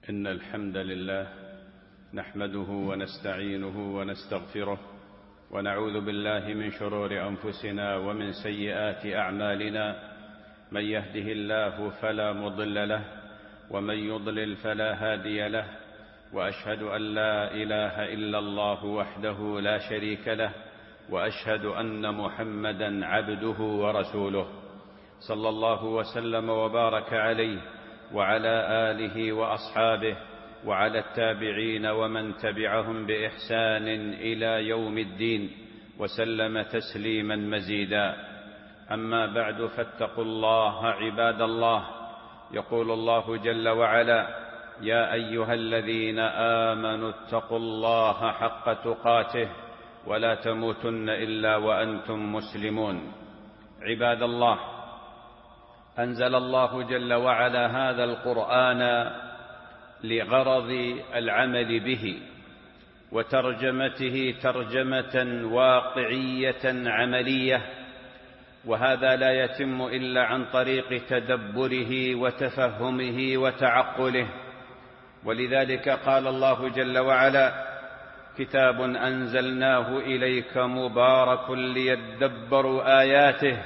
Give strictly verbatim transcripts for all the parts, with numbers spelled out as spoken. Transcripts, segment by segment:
إن الحمد لله نحمده ونستعينه ونستغفره ونعوذ بالله من شرور أنفسنا ومن سيئات أعمالنا. من يهده الله فلا مضل له ومن يضلل فلا هادي له، وأشهد أن لا إله إلا الله وحده لا شريك له، وأشهد أن محمدا عبده ورسوله، صلى الله وسلم وبارك عليه وعلى آله وأصحابه وعلى التابعين ومن تبعهم بإحسان إلى يوم الدين، وسلم تسليما مزيدا. أما بعد، فاتقوا الله عباد الله. يقول الله جل وعلا: يا أيها الذين آمنوا اتقوا الله حق تقاته ولا تموتن إلا وأنتم مسلمون. عباد الله، أنزل الله جل وعلا هذا القرآن لغرض العمل به وترجمته ترجمة واقعية عملية، وهذا لا يتم إلا عن طريق تدبره وتفهمه وتعقله. ولذلك قال الله جل وعلا: كتاب أنزلناه إليك مبارك ليدبروا آياته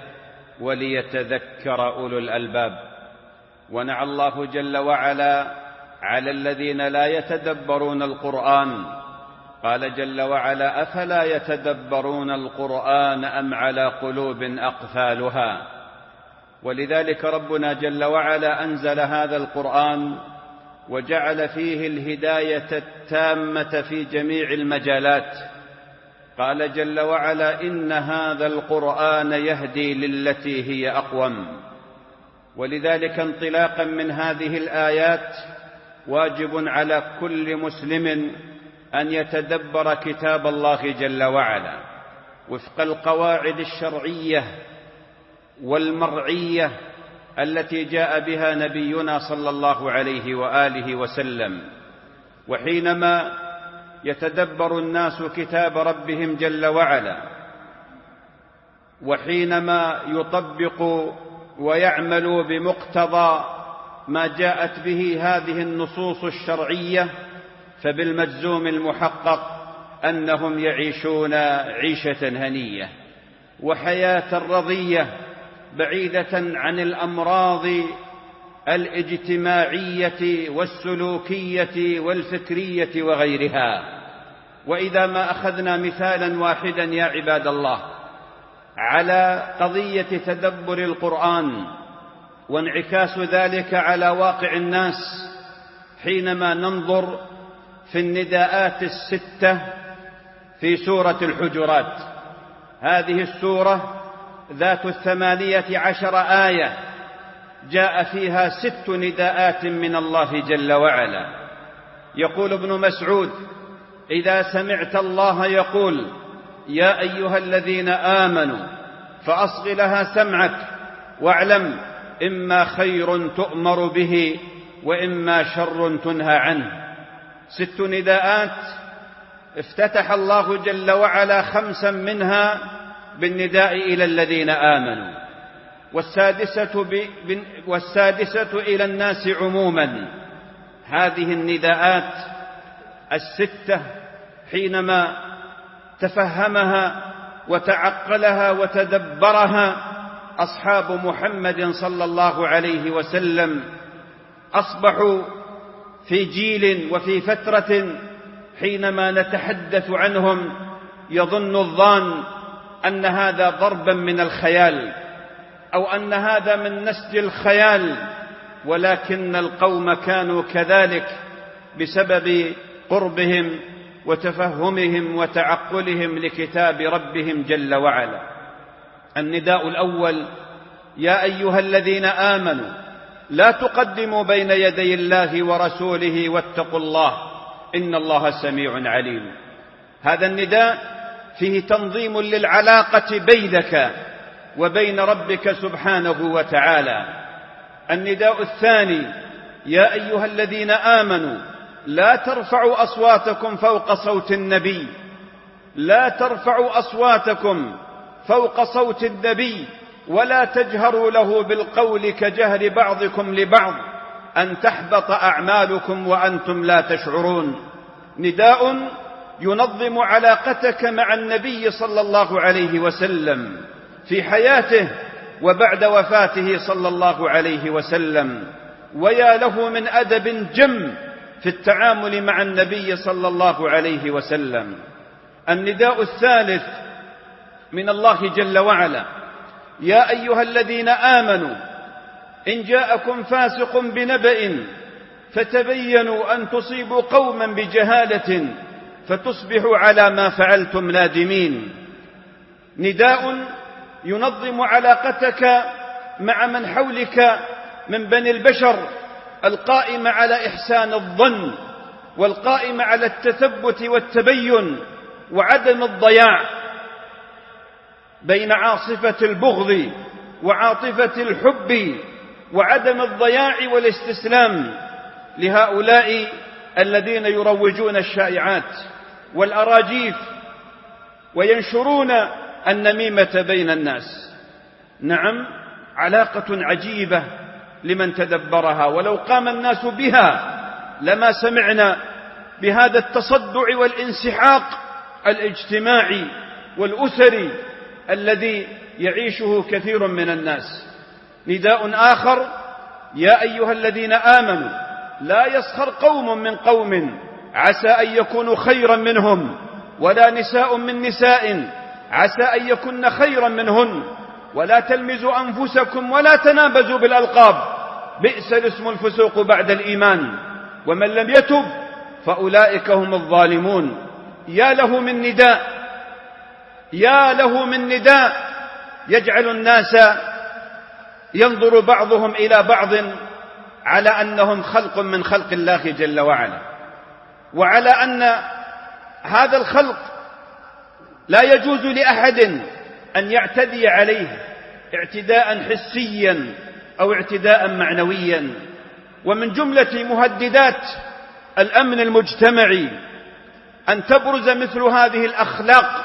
وليتذكر أولو الألباب. ونعى الله جل وعلا على الذين لا يتدبرون القرآن، قال جل وعلا: أفلا يتدبرون القرآن أم على قلوب أقفالها. ولذلك ربنا جل وعلا أنزل هذا القرآن وجعل فيه الهداية التامة في جميع المجالات. قال جل وعلا: إن هذا القرآن يهدي للتي هي أقوم. ولذلك انطلاقا من هذه الآيات واجب على كل مسلم أن يتدبر كتاب الله جل وعلا وفق القواعد الشرعية والمرعية التي جاء بها نبينا صلى الله عليه وآله وسلم. وحينما يتدبر الناس كتاب ربهم جل وعلا، وحينما يطبقوا ويعملوا بمقتضى ما جاءت به هذه النصوص الشرعية، فبالمجزوم المحقق أنهم يعيشون عيشة هنية وحياة رضية بعيدة عن الأمراض الاجتماعية والسلوكية والفكرية وغيرها. وإذا ما أخذنا مثالا واحدا يا عباد الله على قضية تدبر القرآن وانعكاس ذلك على واقع الناس، حينما ننظر في النداءات الستة في سورة الحجرات، هذه السورة ذات الثمانية عشر آية جاء فيها ست نداءات من الله جل وعلا. يقول ابن مسعود: إذا سمعت الله يقول يا أيها الذين آمنوا فأصغ لها سمعك واعلم إما خير تؤمر به وإما شر تنهى عنه. ست نداءات افتتح الله جل وعلا خمسا منها بالنداء إلى الذين آمنوا، والسادسة, ب... والسادسة إلى الناس عموما. هذه النداءات الستة حينما تفهمها وتعقلها وتدبرها أصحاب محمد صلى الله عليه وسلم، أصبحوا في جيل وفي فترة حينما نتحدث عنهم يظن الظان أن هذا ضربا من الخيال أو أن هذا من نسج الخيال، ولكن القوم كانوا كذلك بسبب قربهم وتفهمهم وتعقلهم لكتاب ربهم جل وعلا. النداء الأول: يا أيها الذين آمنوا لا تقدموا بين يدي الله ورسوله واتقوا الله إن الله سميع عليم. هذا النداء فيه تنظيم للعلاقة بينك وبين ربك سبحانه وتعالى. النداء الثاني: يا أيها الذين آمنوا لا ترفعوا أصواتكم فوق صوت النبي لا ترفعوا أصواتكم فوق صوت النبي ولا تجهروا له بالقول كجهر بعضكم لبعض أن تحبط أعمالكم وأنتم لا تشعرون. نداء ينظم علاقتك مع النبي صلى الله عليه وسلم في حياته وبعد وفاته صلى الله عليه وسلم. ويا له من أدب جم في التعامل مع النبي صلى الله عليه وسلم. النداء الثالث من الله جل وعلا: يا أيها الذين آمنوا إن جاءكم فاسق بنبأ فتبينوا أن تصيبوا قوما بجهالة فتصبحوا على ما فعلتم نادمين. نداء ينظم علاقتك مع من حولك من بني البشر، القائم على إحسان الظن والقائم على التثبت والتبين وعدم الضياع بين عاصفة البغض وعاطفة الحب، وعدم الضياع والاستسلام لهؤلاء الذين يروجون الشائعات والأراجيف وينشرون النميمة بين الناس. نعم، علاقة عجيبة لمن تدبرها، ولو قام الناس بها لما سمعنا بهذا التصدع والانسحاق الاجتماعي والأسري الذي يعيشه كثير من الناس. نداء آخر: يا أيها الذين آمنوا لا يسخر قوم من قوم عسى أن يكونوا خيرا منهم، ولا نساء من نساء عسى أن يكن خيرا منهن، ولا تلمزوا أنفسكم ولا تنابزوا بالألقاب بئس الاسم الفسوق بعد الإيمان ومن لم يتب فأولئك هم الظالمون. يا له من نداء، يا له من نداء يجعل الناس ينظر بعضهم إلى بعض على أنهم خلق من خلق الله جل وعلا، وعلى أن هذا الخلق لا يجوز لأحد أن يعتدي عليه اعتداء حسيا أو اعتداء معنويا. ومن جملة مهددات الأمن المجتمعي أن تبرز مثل هذه الأخلاق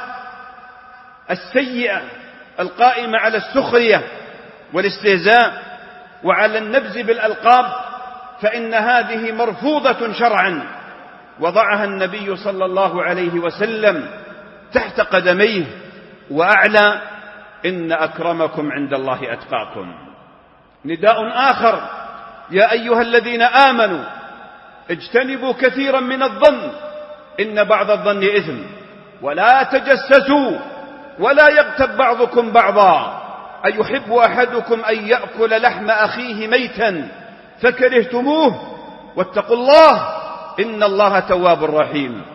السيئة القائمة على السخرية والاستهزاء وعلى النبذ بالألقاب، فإن هذه مرفوضة شرعا، وضعها النبي صلى الله عليه وسلم تحت قدميه وأعلى: إن أكرمكم عند الله أتقاكم. نداء آخر: يا أيها الذين آمنوا اجتنبوا كثيرا من الظن إن بعض الظن إثم، ولا تجسسوا ولا يغتب بعضكم بعضا، أيحب أحدكم أن يأكل لحم أخيه ميتا فكرهتموه واتقوا الله إن الله تواب رحيم.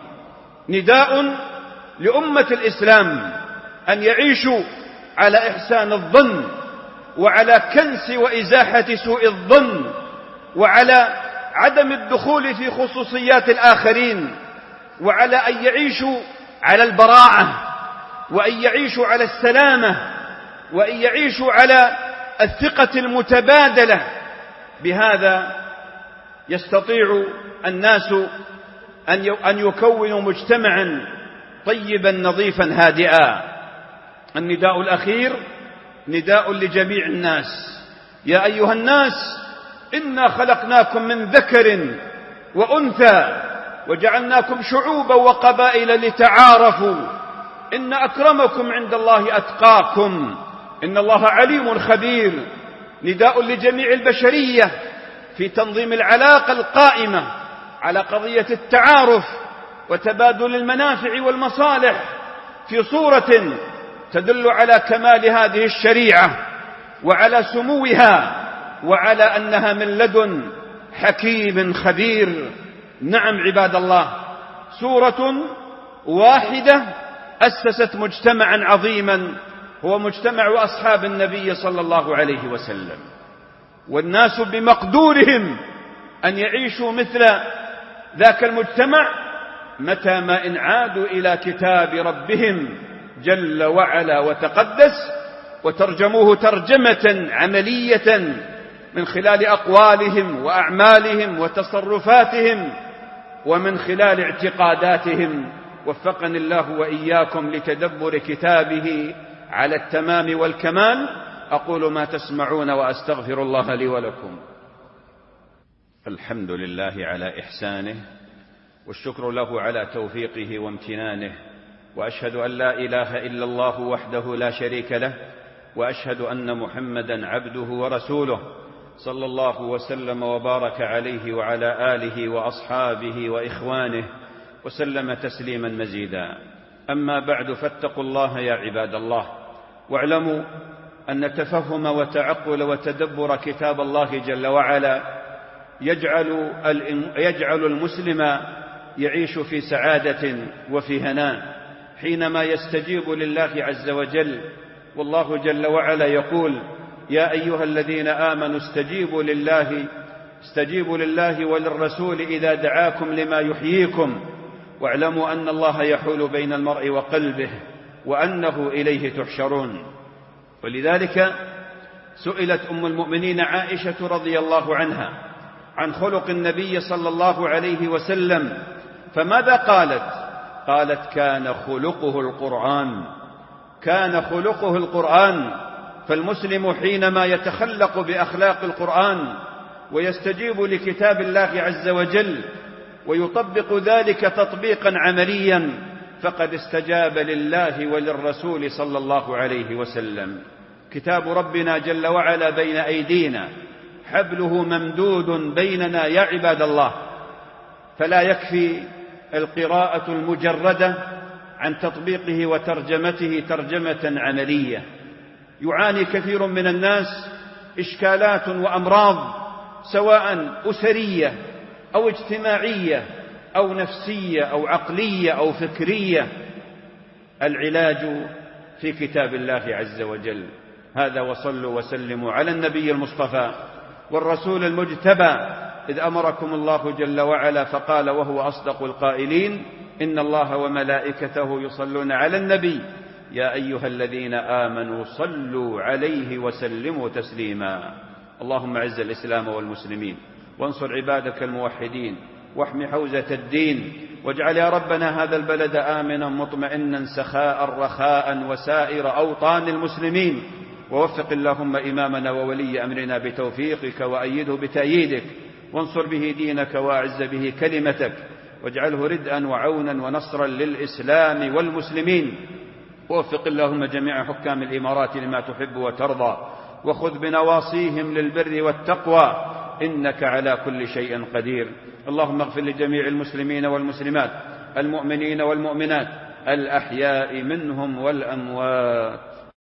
نداء لأمة الإسلام أن يعيشوا على إحسان الظن وعلى كنس وإزاحة سوء الظن وعلى عدم الدخول في خصوصيات الآخرين، وعلى أن يعيشوا على البراعة، وأن يعيشوا على السلامة، وأن يعيشوا على الثقة المتبادلة. بهذا يستطيع الناس أن يكونوا مجتمعا طيبا نظيفا هادئا. النداء الأخير نداء لجميع الناس: يا أيها الناس إنا خلقناكم من ذكر وأنثى وجعلناكم شعوبا وقبائل لتعارفوا إن أكرمكم عند الله أتقاكم إن الله عليم خبير. نداء لجميع البشرية في تنظيم العلاقة القائمة على قضية التعارف وتبادل المنافع والمصالح في صورة تدل على كمال هذه الشريعة وعلى سموها وعلى أنها من لدن حكيم خبير. نعم عباد الله، سورة واحدة أسست مجتمعا عظيما هو مجتمع أصحاب النبي صلى الله عليه وسلم، والناس بمقدورهم أن يعيشوا مثل ذاك المجتمع متى ما إن عادوا إلى كتاب ربهم جل وعلا وتقدس وترجموه ترجمة عملية من خلال أقوالهم وأعمالهم وتصرفاتهم ومن خلال اعتقاداتهم. وفقني الله وإياكم لتدبر كتابه على التمام والكمال. أقول ما تسمعون وأستغفر الله لي ولكم. الحمد لله على إحسانه، والشكر له على توفيقه وامتنانه، وأشهد أن لا إله إلا الله وحده لا شريك له، وأشهد أن محمدا عبده ورسوله صلى الله وسلم وبارك عليه وعلى آله وأصحابه وإخوانه وسلم تسليما مزيدا. أما بعد، فاتقوا الله يا عباد الله، واعلموا أن تفهم وتعقل وتدبر كتاب الله جل وعلا يجعل يجعل المسلم يعيش في سعادة وفي هناء حينما يستجيب لله عز وجل. والله جل وعلا يقول: يا أيها الذين آمنوا استجيبوا لله استجيبوا لله وللرسول إذا دعاكم لما يحييكم، واعلموا أن الله يحول بين المرء وقلبه وأنه إليه تحشرون. ولذلك سئلت أم المؤمنين عائشة رضي الله عنها عن خلق النبي صلى الله عليه وسلم، فماذا قالت؟ قالت: كان خلقه القرآن كان خلقه القرآن. فالمسلم حينما يتخلق بأخلاق القرآن ويستجيب لكتاب الله عز وجل ويطبق ذلك تطبيقا عمليا فقد استجاب لله وللرسول صلى الله عليه وسلم. كتاب ربنا جل وعلا بين أيدينا، حبله ممدود بيننا يا عباد الله، فلا يكفي القراءة المجردة عن تطبيقه وترجمته ترجمة عملية. يعاني كثير من الناس إشكالات وأمراض سواء أسرية أو اجتماعية أو نفسية أو عقلية أو فكرية، العلاج في كتاب الله عز وجل. هذا وصلوا وسلموا على النبي المصطفى والرسول المجتبى، إذ أمركم الله جل وعلا فقال وهو أصدق القائلين: إن الله وملائكته يصلون على النبي يا أيها الذين آمنوا صلوا عليه وسلموا تسليما. اللهم أعز الإسلام والمسلمين، وانصر عبادك الموحدين، واحم حوزة الدين، واجعل يا ربنا هذا البلد آمنا مطمئنا سخاء رخاء وسائر أوطان المسلمين. ووفق اللهم إمامنا وولي أمرنا بتوفيقك، وأيده بتأييدك، وانصر به دينك، وأعز به كلمتك، واجعله ردءا وعونا ونصرا للإسلام والمسلمين. ووفق اللهم جميع حكام الإمارات لما تحب وترضى، وخذ بنواصيهم للبر والتقوى، إنك على كل شيء قدير. اللهم اغفر لجميع المسلمين والمسلمات، المؤمنين والمؤمنات، الأحياء منهم والأموات.